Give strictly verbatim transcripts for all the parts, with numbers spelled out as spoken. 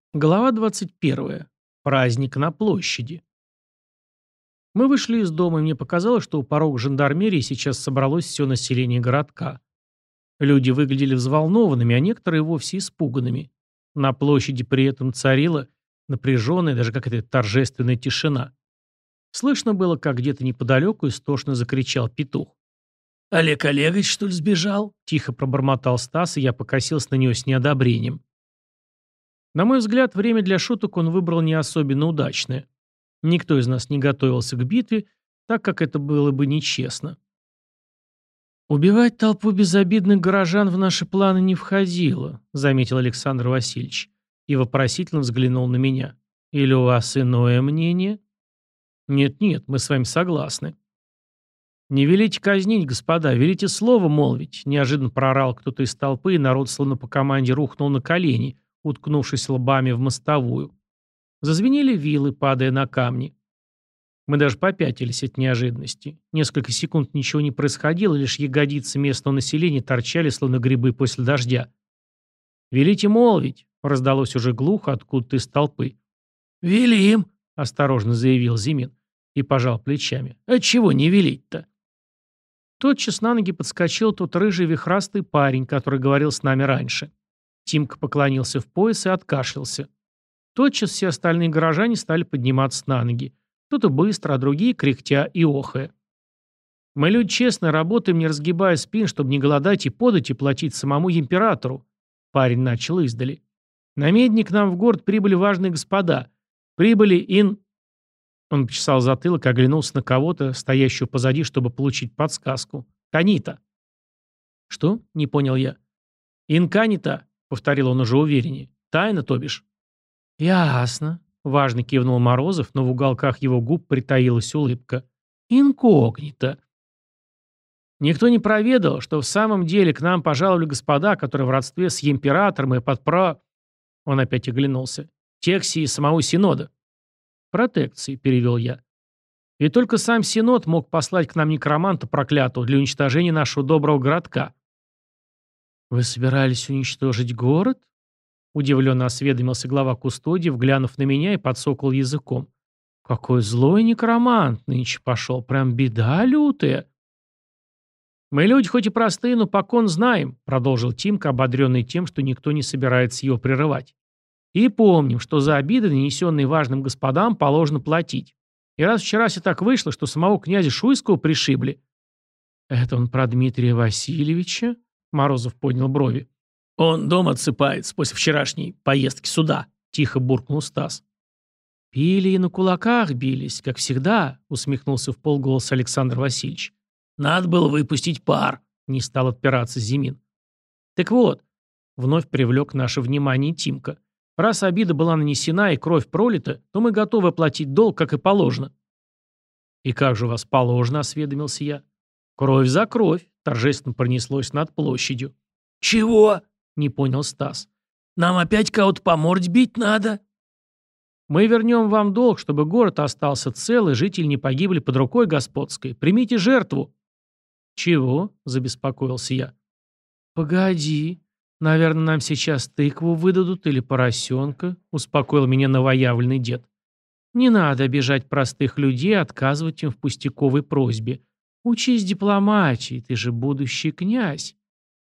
Глава двадцать первая. Праздник на площади. Мы вышли из дома, и мне показалось, что у порога жандармерии сейчас собралось все население городка. Люди выглядели взволнованными, а некоторые вовсе испуганными. На площади при этом царила напряженная, даже какая-то торжественная тишина. Слышно было, как где-то неподалеку истошно закричал петух. «Олег Олегович, что ли, сбежал?» – тихо пробормотал Стас, и я покосился на него с неодобрением. На мой взгляд, время для шуток он выбрал не особенно удачное. Никто из нас не готовился к битве, так как это было бы нечестно. «Убивать толпу безобидных горожан в наши планы не входило», заметил Александр Васильевич и вопросительно взглянул на меня. «Или у вас иное мнение?» «Нет-нет, мы с вами согласны». «Не велите казнить, господа, велите слово молвить», неожиданно проорал кто-то из толпы, и народ словно по команде рухнул на колени, уткнувшись лбами в мостовую. Зазвенели вилы, падая на камни. Мы даже попятились от неожиданности. Несколько секунд ничего не происходило, лишь ягодицы местного населения торчали, словно грибы после дождя. «Велите молвить», — раздалось уже глухо откуда-то из толпы. «Велим», — осторожно заявил Зимин и пожал плечами. «Отчего не велить-то?» Тотчас на ноги подскочил тот рыжий вихрастый парень, который говорил с нами раньше. Тимка поклонился в пояс и откашлялся. Тотчас все остальные горожане стали подниматься на ноги. Кто-то быстро, а другие кряхтя и охая. «Мы люди честно работаем, не разгибая спин, чтобы не голодать и подать и платить самому императору», — парень начал издали. «На медне к нам в город прибыли важные господа. Прибыли ин...» Он почесал затылок и оглянулся на кого-то, стоящего позади, чтобы получить подсказку. «Канита». «Что?» — не понял я. «Инканита», — повторил он уже увереннее. «Тайна, то бишь». «Ясно», — важно кивнул Морозов, но в уголках его губ притаилась улыбка. «Инкогнито». «Никто не проведал, что в самом деле к нам пожаловали господа, которые в родстве с императором и под про...» Он опять оглянулся. «Тексии самого Синода». «Протекции», — перевел я. «И только сам Синод мог послать к нам некроманта проклятого для уничтожения нашего доброго городка». «Вы собирались уничтожить город?» Удивленно осведомился глава кустодиев, глянув на меня и подсокал языком. «Какой злой некромант нынче пошел, прям беда лютая». «Мы люди хоть и простые, но покон знаем», — продолжил Тимка, ободренный тем, что никто не собирается его прерывать. «И помним, что за обиды, нанесенные важным господам, положено платить. И раз вчера все так вышло, что самого князя Шуйского пришибли...» «Это он про Дмитрия Васильевича?» — Морозов поднял брови. «Он дома отсыпается после вчерашней поездки сюда», — тихо буркнул Стас. «Пили и на кулаках бились, как всегда», — усмехнулся в полголоса Александр Васильевич. «Надо было выпустить пар», — не стал отпираться Зимин. «Так вот», — вновь привлек наше внимание Тимка, «раз обида была нанесена и кровь пролита, то мы готовы оплатить долг, как и положено». «И как же у вас положено?» — осведомился я. «Кровь за кровь», — торжественно пронеслось над площадью. «Чего?» — не понял Стас. «Нам опять кого-то по морде бить надо?» «Мы вернем вам долг, чтобы город остался цел и жители не погибли под рукой господской. Примите жертву». «Чего?» — забеспокоился я. «Погоди. Наверное, нам сейчас тыкву выдадут или поросенка», — успокоил меня новоявленный дед. «Не надо обижать простых людей и отказывать им в пустяковой просьбе. Учись дипломатии, ты же будущий князь».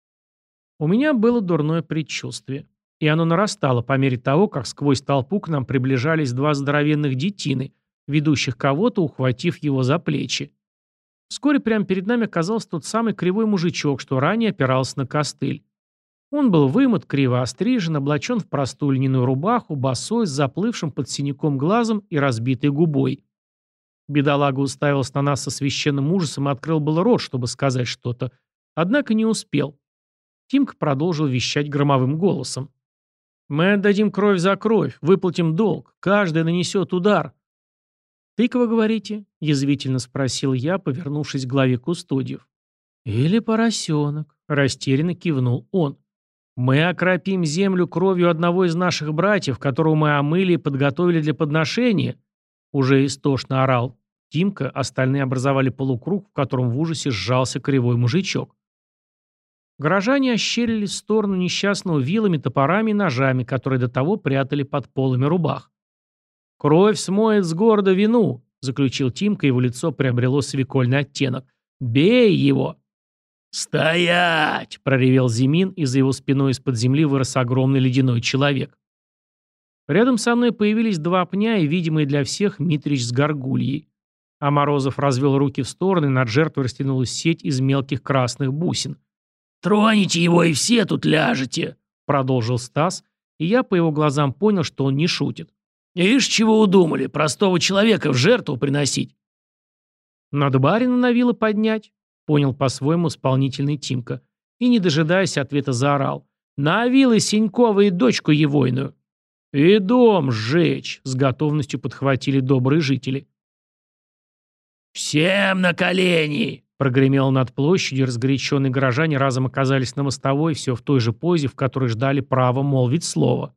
У меня было дурное предчувствие, и оно нарастало по мере того, как сквозь толпу к нам приближались два здоровенных детины, ведущих кого-то, ухватив его за плечи. Вскоре прямо перед нами оказался тот самый кривой мужичок, что ранее опирался на костыль. Он был вымыт, криво острижен, облачен в простую льняную рубаху, босой, с заплывшим под синяком глазом и разбитой губой. Бедолага уставился на нас со священным ужасом и открыл было рот, чтобы сказать что-то, однако не успел. Тимка продолжил вещать громовым голосом. «Мы отдадим кровь за кровь, выплатим долг, каждый нанесет удар». «Тыква, говорите?» — язвительно спросил я, повернувшись к главе кустодиев. «Или поросенок», — растерянно кивнул он. «Мы окропим землю кровью одного из наших братьев, которого мы омыли и подготовили для подношения», — уже истошно орал Тимка, остальные образовали полукруг, в котором в ужасе сжался кривой мужичок. Горожане ощерились в сторону несчастного вилами, топорами и ножами, которые до того прятали под полами рубах. «Кровь смоет с города вину», — заключил Тимка, его лицо приобрело свекольный оттенок. «Бей его!» «Стоять!» — проревел Зимин, и за его спиной из-под земли вырос огромный ледяной человек. Рядом со мной появились два пня и, видимые для всех, Митрич с горгульей. А Морозов развел руки в стороны, и над жертвой растянулась сеть из мелких красных бусин. «Троните его, и все тут ляжете!» — продолжил Стас, и я по его глазам понял, что он не шутит. «Ишь, чего удумали, простого человека в жертву приносить?» «Надо барина на вилы поднять», — понял по-своему исполнительный Тимка, и, не дожидаясь ответа, заорал. «На вилы Сенькова и дочку егойную!» «И дом сжечь!» — с готовностью подхватили добрые жители. «Всем на колени!» — прогремело над площадью, разгоряченные горожане разом оказались на мостовой, все в той же позе, в которой ждали права молвить слово.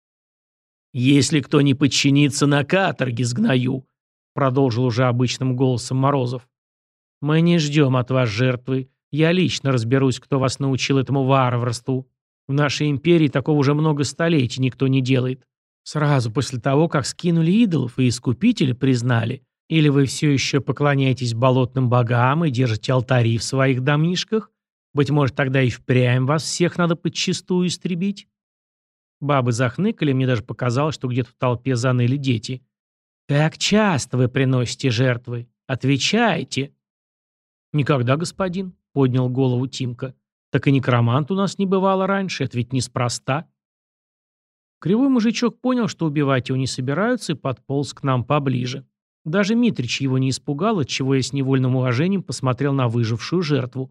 «Если кто не подчинится, на каторге сгною», — продолжил уже обычным голосом Морозов. «Мы не ждем от вас жертвы. Я лично разберусь, кто вас научил этому варварству. В нашей империи такого уже много столетий никто не делает. Сразу после того, как скинули идолов и искупителя признали, или вы все еще поклоняетесь болотным богам и держите алтари в своих домишках? Быть может, тогда и впрямь вас всех надо подчистую истребить?» Бабы захныкали, мне даже показалось, что где-то в толпе заныли дети. «Как часто вы приносите жертвы? Отвечайте!» «Никогда, господин», — поднял голову Тимка. «Так и некромант у нас не бывало раньше, это ведь неспроста». Кривой мужичок понял, что убивать его не собираются, и подполз к нам поближе. Даже Митрич его не испугал, отчего я с невольным уважением посмотрел на выжившую жертву.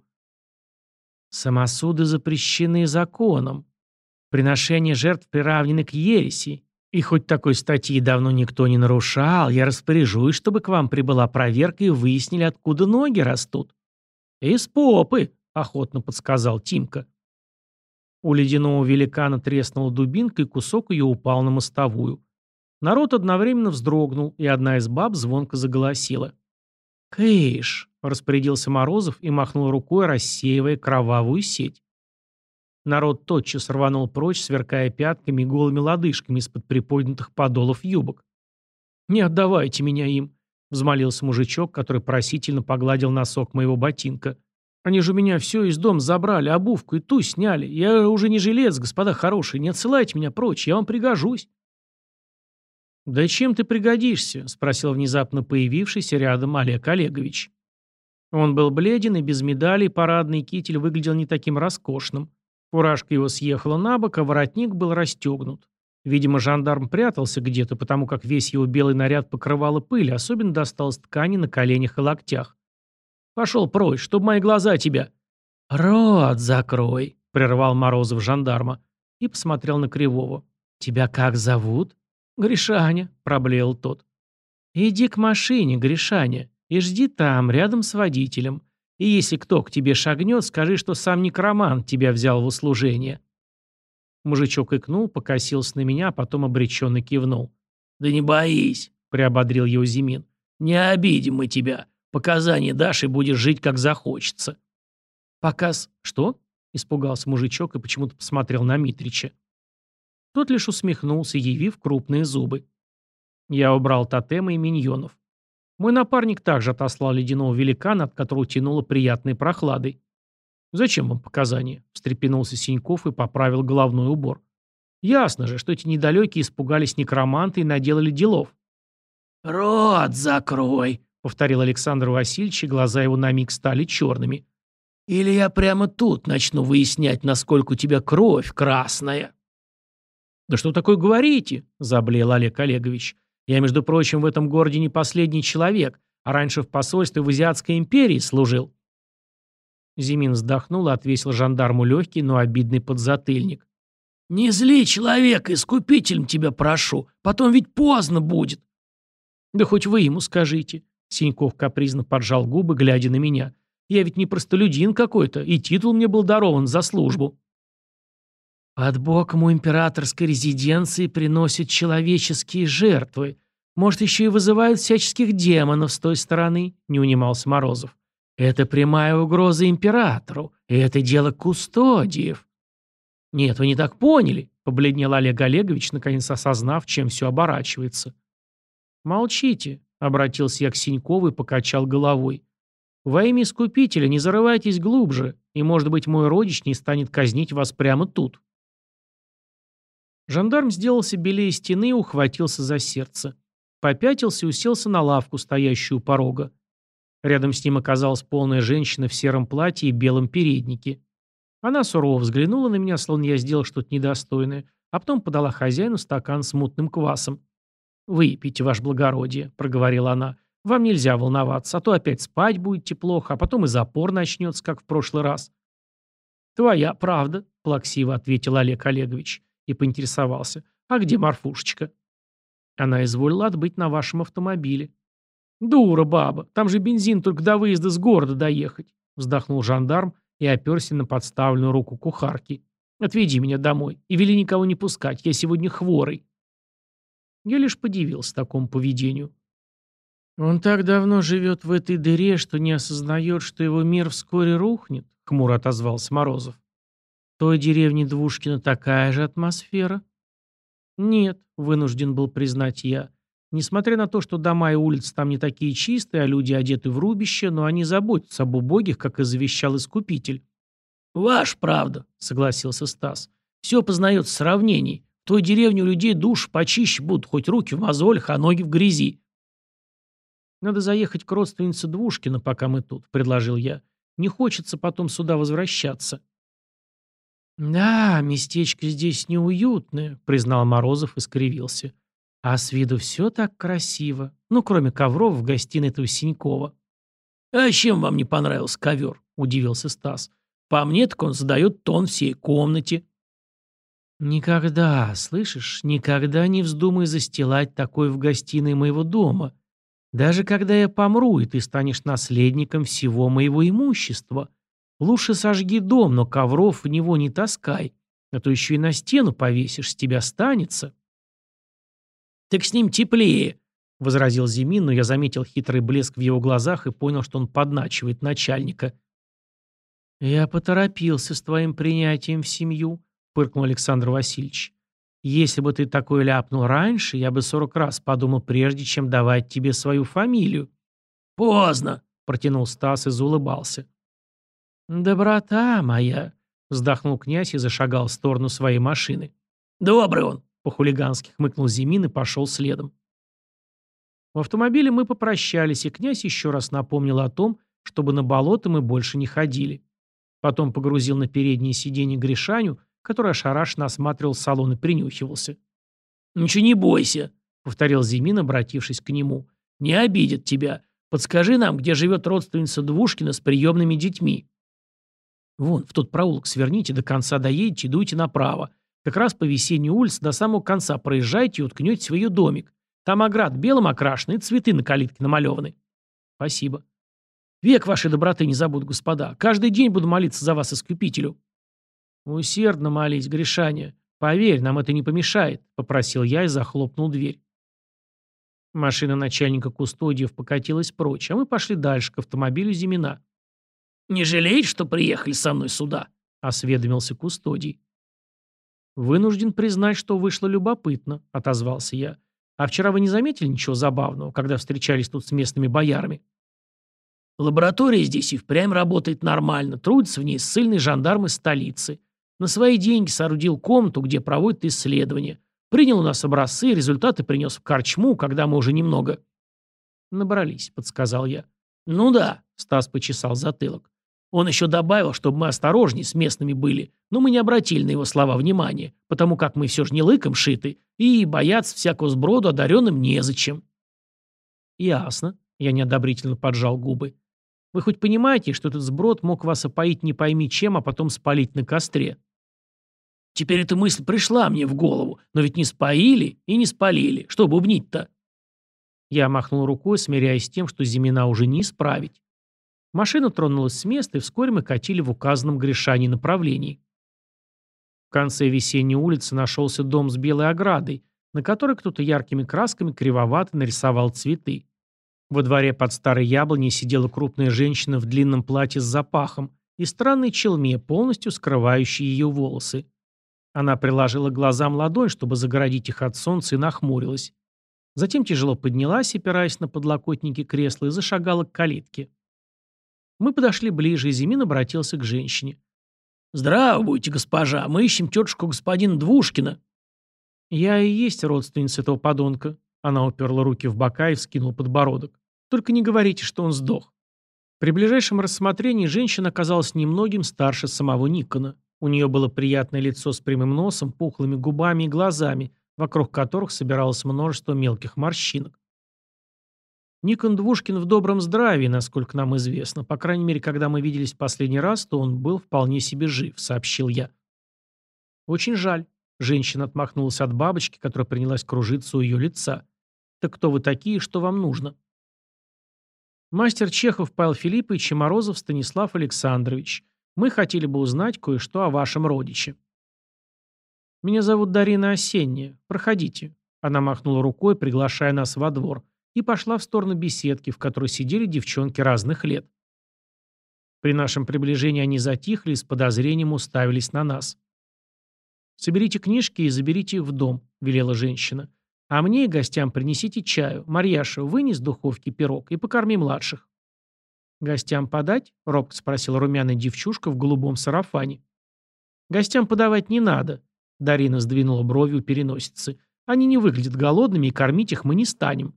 «Самосуды запрещены законом. Приношение жертв приравнены к ереси. И хоть такой статьи давно никто не нарушал, я распоряжусь, чтобы к вам прибыла проверка и выяснили, откуда ноги растут». «Из попы», — охотно подсказал Тимка. У ледяного великана треснула дубинка, и кусок ее упал на мостовую. Народ одновременно вздрогнул, и одна из баб звонко заголосила. «Кыш!» — распорядился Морозов и махнул рукой, рассеивая кровавую сеть. Народ тотчас рванул прочь, сверкая пятками и голыми лодыжками из-под приподнятых подолов юбок. «Не отдавайте меня им!» — взмолился мужичок, который просительно погладил носок моего ботинка. «Они же у меня все из дома забрали, обувку и ту сняли. Я уже не жилец, господа хорошие, не отсылайте меня прочь, я вам пригожусь». «Да чем ты пригодишься?» — спросил внезапно появившийся рядом Олег Олегович. Он был бледен и без медалей, парадный китель выглядел не таким роскошным. Фуражка его съехала на бок, а воротник был расстегнут. Видимо, жандарм прятался где-то, потому как весь его белый наряд покрывала пыль, особенно досталось ткани на коленях и локтях. «Пошел прочь, чтобы мои глаза тебя...» «Рот закрой», — прервал Морозов жандарма и посмотрел на Кривого. «Тебя как зовут?» «Гришаня», — проблеял тот. «Иди к машине, Гришаня, и жди там, рядом с водителем. И если кто к тебе шагнет, скажи, что сам некромант тебя взял в услужение». Мужичок икнул, покосился на меня, а потом обреченно кивнул. «Да не боись», — приободрил его Зимин. «Не обидим мы тебя. Показания дашь и будешь жить, как захочется». «Показ... что?» — испугался мужичок и почему-то посмотрел на Митрича. Тот лишь усмехнулся, явив крупные зубы. Я убрал тотемы и миньонов. Мой напарник также отослал ледяного великана, от которого тянуло приятной прохладой. «Зачем вам показания?» — встрепенулся Синьков и поправил головной убор. «Ясно же, что эти недалекие испугались некроманта и наделали делов». «Рот закрой!» — повторил Александр Васильевич, и глаза его на миг стали черными. «Или я прямо тут начну выяснять, насколько у тебя кровь красная». «Да что такое говорите?» – заблеял Олег Олегович. «Я, между прочим, в этом городе не последний человек, а раньше в посольстве в Азиатской империи служил». Зимин вздохнул и отвесил жандарму легкий, но обидный подзатыльник. «Не зли человека, искупителем тебя прошу, потом ведь поздно будет». «Да хоть вы ему скажите», – Синьков капризно поджал губы, глядя на меня. «Я ведь не простолюдин какой-то, и титул мне был дарован за службу». «Под боком у императорской резиденции приносят человеческие жертвы. Может, еще и вызывают всяческих демонов с той стороны», — не унимался Морозов. Это прямая угроза императору, и это дело кустодиев. Нет, вы не так поняли, побледнел Олег Олегович, наконец осознав, чем все оборачивается. Молчите, обратился я к Синькову и покачал головой. Во имя Искупителя не зарывайтесь глубже, и, может быть, мой родич не станет казнить вас прямо тут. Жандарм сделался белее стены и ухватился за сердце. Попятился и уселся на лавку, стоящую у порога. Рядом с ним оказалась полная женщина в сером платье и белом переднике. Она сурово взглянула на меня, словно я сделал что-то недостойное, а потом подала хозяину стакан с мутным квасом. «Выпейте, ваше благородие», — проговорила она. «Вам нельзя волноваться, а то опять спать будете плохо, а потом и запор начнется, как в прошлый раз». «Твоя правда», — плаксиво ответил Олег Олегович и поинтересовался. «А где Марфушечка?» «Она изволила отбыть на вашем автомобиле». «Дура баба, там же бензин только до выезда с города доехать», — вздохнул жандарм и оперся на подставленную руку кухарки. «Отведи меня домой и вели никого не пускать, я сегодня хворый». Я лишь подивился такому поведению. «Он так давно живет в этой дыре, что не осознает, что его мир вскоре рухнет», — хмуро отозвался Морозов. «В той деревне Двушкина такая же атмосфера?» «Нет», — вынужден был признать я. «Несмотря на то, что дома и улицы там не такие чистые, а люди одеты в рубище, но они заботятся об убогих, как и завещал Искупитель». «Ваш правда», — согласился Стас. «Все познается в сравнении. В той деревне у людей душ почище будут, хоть руки в мозолях, а ноги в грязи». «Надо заехать к родственнице Двушкина, пока мы тут», — предложил я. «Не хочется потом сюда возвращаться». «Да, местечко здесь неуютное», — признал Морозов и скривился. «А с виду все так красиво. Ну, кроме ковров в гостиной этого Синькова». «А чем вам не понравился ковер?» — удивился Стас. «По мне, так он задает тон всей комнате». «Никогда, слышишь, никогда не вздумай застилать такое в гостиной моего дома. Даже когда я помру, и ты станешь наследником всего моего имущества. Лучше сожги дом, но ковров в него не таскай, а то еще и на стену повесишь, с тебя останется». «Так с ним теплее», — возразил Зимин, но я заметил хитрый блеск в его глазах и понял, что он подначивает начальника. «Я поторопился с твоим принятием в семью», — фыркнул Александр Васильевич. «Если бы ты такое ляпнул раньше, я бы сорок раз подумал, прежде чем давать тебе свою фамилию». «Поздно», — протянул Стас и заулыбался. «Доброта моя», — вздохнул князь и зашагал в сторону своей машины. «Добрый он», — по-хулигански хмыкнул Зимин и пошел следом. В автомобиле мы попрощались, и князь еще раз напомнил о том, чтобы на болото мы больше не ходили. Потом погрузил на переднее сиденье Гришаню, который ошарашенно осматривал салон и принюхивался. «Ничего не бойся», — повторил Зимин, обратившись к нему. «Не обидят тебя. Подскажи нам, где живет родственница Двушкина с приемными детьми». «Вон, в тот проулок сверните, до конца доедете и дуйте направо. Как раз по весенней улице до самого конца проезжайте и уткнетесь в ее домик. Там оград белым окрашен и цветы на калитке намалеваны». «Спасибо». «Век вашей доброты не забуду, господа. Каждый день буду молиться за вас, Искупителю». «Усердно молись, Гришаня. Поверь, нам это не помешает», — попросил я и захлопнул дверь. Машина начальника кустодиев покатилась прочь, а мы пошли дальше, к автомобилю Зимина. «Не жалеете, что приехали со мной сюда?» — осведомился кустодий. «Вынужден признать, что вышло любопытно», — отозвался я. «А вчера вы не заметили ничего забавного, когда встречались тут с местными боярами?» «Лаборатория здесь и впрямь работает нормально, трудятся в ней ссыльные жандармы столицы. На свои деньги соорудил комнату, где проводят исследования. Принял у нас образцы, результаты принес в корчму, когда мы уже немного...» «Набрались», — подсказал я. «Ну да», — Стас почесал затылок. «Он еще добавил, чтобы мы осторожнее с местными были, но мы не обратили на его слова внимания, потому как мы все же не лыком шиты, и бояться всякого сброду одаренным незачем». «Ясно», — я неодобрительно поджал губы. «Вы хоть понимаете, что этот сброд мог вас опоить не пойми чем, а потом спалить на костре?» «Теперь эта мысль пришла мне в голову, но ведь не споили и не спалили. Что бубнить-то?» Я махнул рукой, смиряясь с тем, что Зимина уже не исправить. Машина тронулась с места, и вскоре мы катили в указанном Гришане направлении. В конце весенней улицы нашелся дом с белой оградой, на которой кто-то яркими красками кривовато нарисовал цветы. Во дворе под старой яблоней сидела крупная женщина в длинном платье с запахом и странной челме, полностью скрывающей ее волосы. Она приложила к глазам ладонь, чтобы загородить их от солнца, и нахмурилась. Затем тяжело поднялась, опираясь на подлокотники кресла, и зашагала к калитке. Мы подошли ближе, и Зимин обратился к женщине. «Здравствуйте, госпожа, мы ищем тетушку господина Двушкина». «Я и есть родственница этого подонка». Она уперла руки в бока и вскинула подбородок. «Только не говорите, что он сдох». При ближайшем рассмотрении женщина оказалась немногим старше самого Никона. У нее было приятное лицо с прямым носом, пухлыми губами и глазами, вокруг которых собиралось множество мелких морщинок. Никон Двушкин в добром здравии, насколько нам известно. По крайней мере, когда мы виделись в последний раз, то он был вполне себе жив, сообщил я. Очень жаль. Женщина отмахнулась от бабочки, которая принялась кружиться у ее лица. Так кто вы такие, что вам нужно? Мастер Чехов Павел Филиппович и Морозов Станислав Александрович. Мы хотели бы узнать кое-что о вашем родиче. Меня зовут Дарина Осенняя. Проходите. Она махнула рукой, приглашая нас во двор, и пошла в сторону беседки, в которой сидели девчонки разных лет. При нашем приближении они затихли и с подозрением уставились на нас. «Соберите книжки и заберите их в дом», — велела женщина. «А мне и гостям принесите чаю. Марьяша, вынес духовки пирог и покорми младших». «Гостям подать?» — робко спросила румяная девчушка в голубом сарафане. «Гостям подавать не надо», — Дарина сдвинула брови у переносицы. «Они не выглядят голодными, и кормить их мы не станем».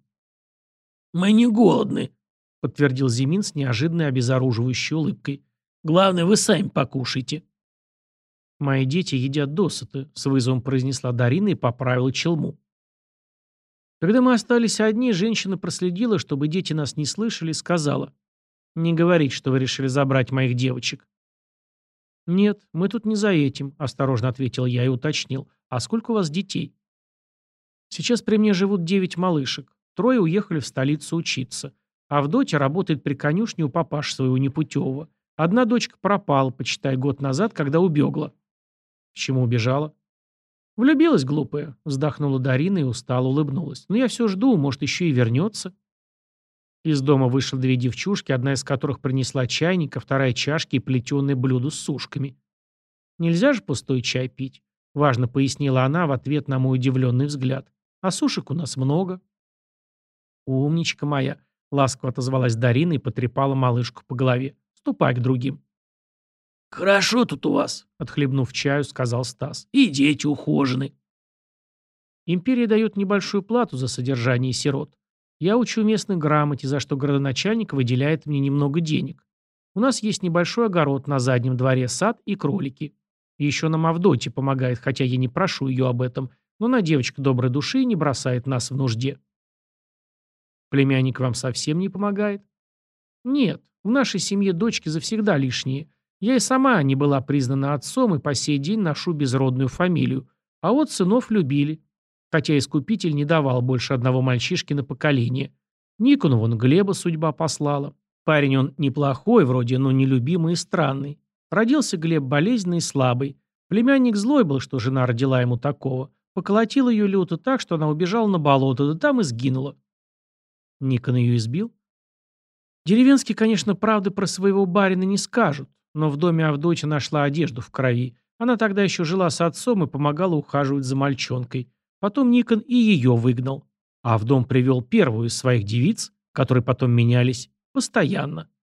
«Мы не голодны», — подтвердил Зимин с неожиданной обезоруживающей улыбкой. «Главное, вы сами покушайте». «Мои дети едят досыта», — с вызовом произнесла Дарина и поправила челму. Когда мы остались одни, женщина проследила, чтобы дети нас не слышали, и сказала: «Не говорить, что вы решили забрать моих девочек». «Нет, мы тут не за этим», — осторожно ответил я и уточнил. «А сколько у вас детей?» «Сейчас при мне живут девять малышек. Трое уехали в столицу учиться. Авдотья работает при конюшне у папаши своего непутевого. Одна дочка пропала, почитай, год назад, когда убегла». «К чему убежала?» «Влюбилась, глупая», — вздохнула Дарина и устало улыбнулась. «Но я все жду, может, еще и вернется». Из дома вышло две девчушки, одна из которых принесла чайник, а вторая чашки и плетеное блюдо с сушками. «Нельзя же пустой чай пить», — важно пояснила она в ответ на мой удивленный взгляд. «А сушек у нас много». «Умничка моя», — ласково отозвалась Дарина и потрепала малышку по голове. «Ступай к другим». «Хорошо тут у вас», — отхлебнув чаю, сказал Стас. «И дети ухожены». Империя дает небольшую плату за содержание сирот. Я учу местных грамоте, за что городоначальник выделяет мне немного денег. У нас есть небольшой огород на заднем дворе, сад и кролики. Еще нам Авдотья помогает, хотя я не прошу ее об этом, но она девочка доброй души и не бросает нас в нужде. Племянник вам совсем не помогает? Нет, в нашей семье дочки завсегда лишние. Я и сама не была признана отцом и по сей день ношу безродную фамилию. А вот сынов любили. Хотя Искупитель не давал больше одного мальчишки на поколение. Никону вон Глеба судьба послала. Парень он неплохой вроде, но нелюбимый и странный. Родился Глеб болезненный и слабый. Племянник злой был, что жена родила ему такого. Поколотил ее люто так, что она убежала на болото, да там и сгинула. Никон ее избил? Деревенские, конечно, правды про своего барина не скажут, но в доме Авдотья нашла одежду в крови. Она тогда еще жила с отцом и помогала ухаживать за мальчонкой. Потом Никон и ее выгнал. А в дом привел первую из своих девиц, которые потом менялись, постоянно.